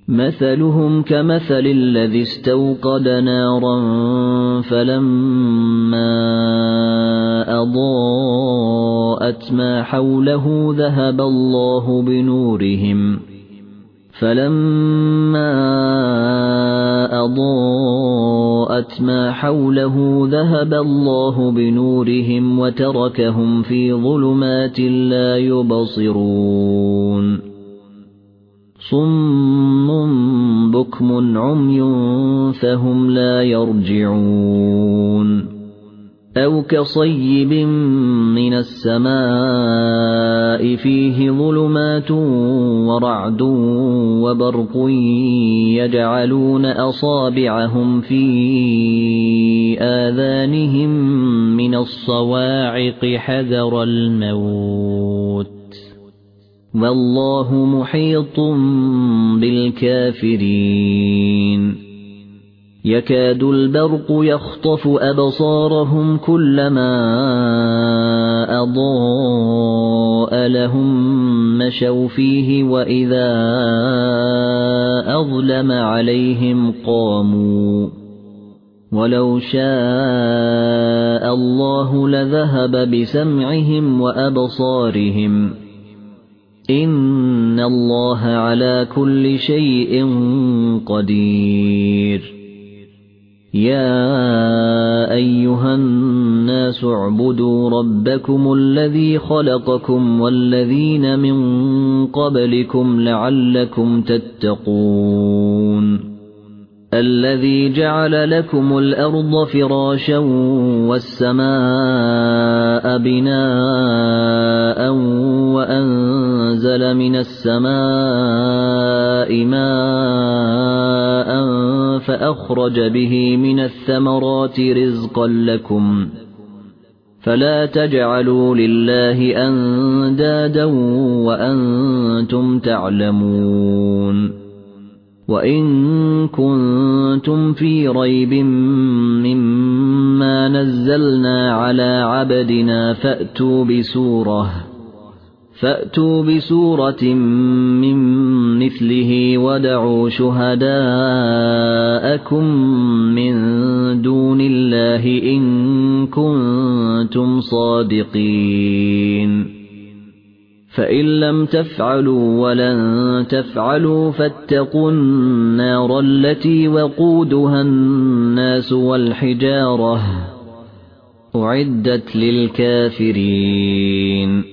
مثلهم كمثل الذي استوقد نارا فلما أضاءت ما حوله ذهب الله بنورهم وتركهم في ظلمات لا يبصرون صم بكم عمي فهم لا يرجعون أو كصيب من السماء فيه ظلمات ورعد وبرق يجعلون أصابعهم في آذانهم من الصواعق حذر الموت والله محيط بالكافرين يكاد البرق يخطف أبصارهم كلما أضاء لهم مشوا فيه وإذا أظلم عليهم قاموا ولو شاء الله لذهب بسمعهم وأبصارهم إن الله على كل شيء قدير يا أيها الناس اعبدوا ربكم الذي خلقكم والذين من قبلكم لعلكم تتقون الذي جعل لكم الأرض فراشا والسماء بناء وأنزل من السماء ماء فأخرج به من الثمرات رزقا لكم فلا تجعلوا لله أندادا وأنتم تعلمون وإن كنتم في ريب مما نزلنا على عبدنا فأتوا بسورة من مثله ودعوا شهداءكم من دون الله إن كنتم صادقين فإن لم تفعلوا ولن تفعلوا فاتقوا النار التي وقودها الناس والحجارة أعدت للكافرين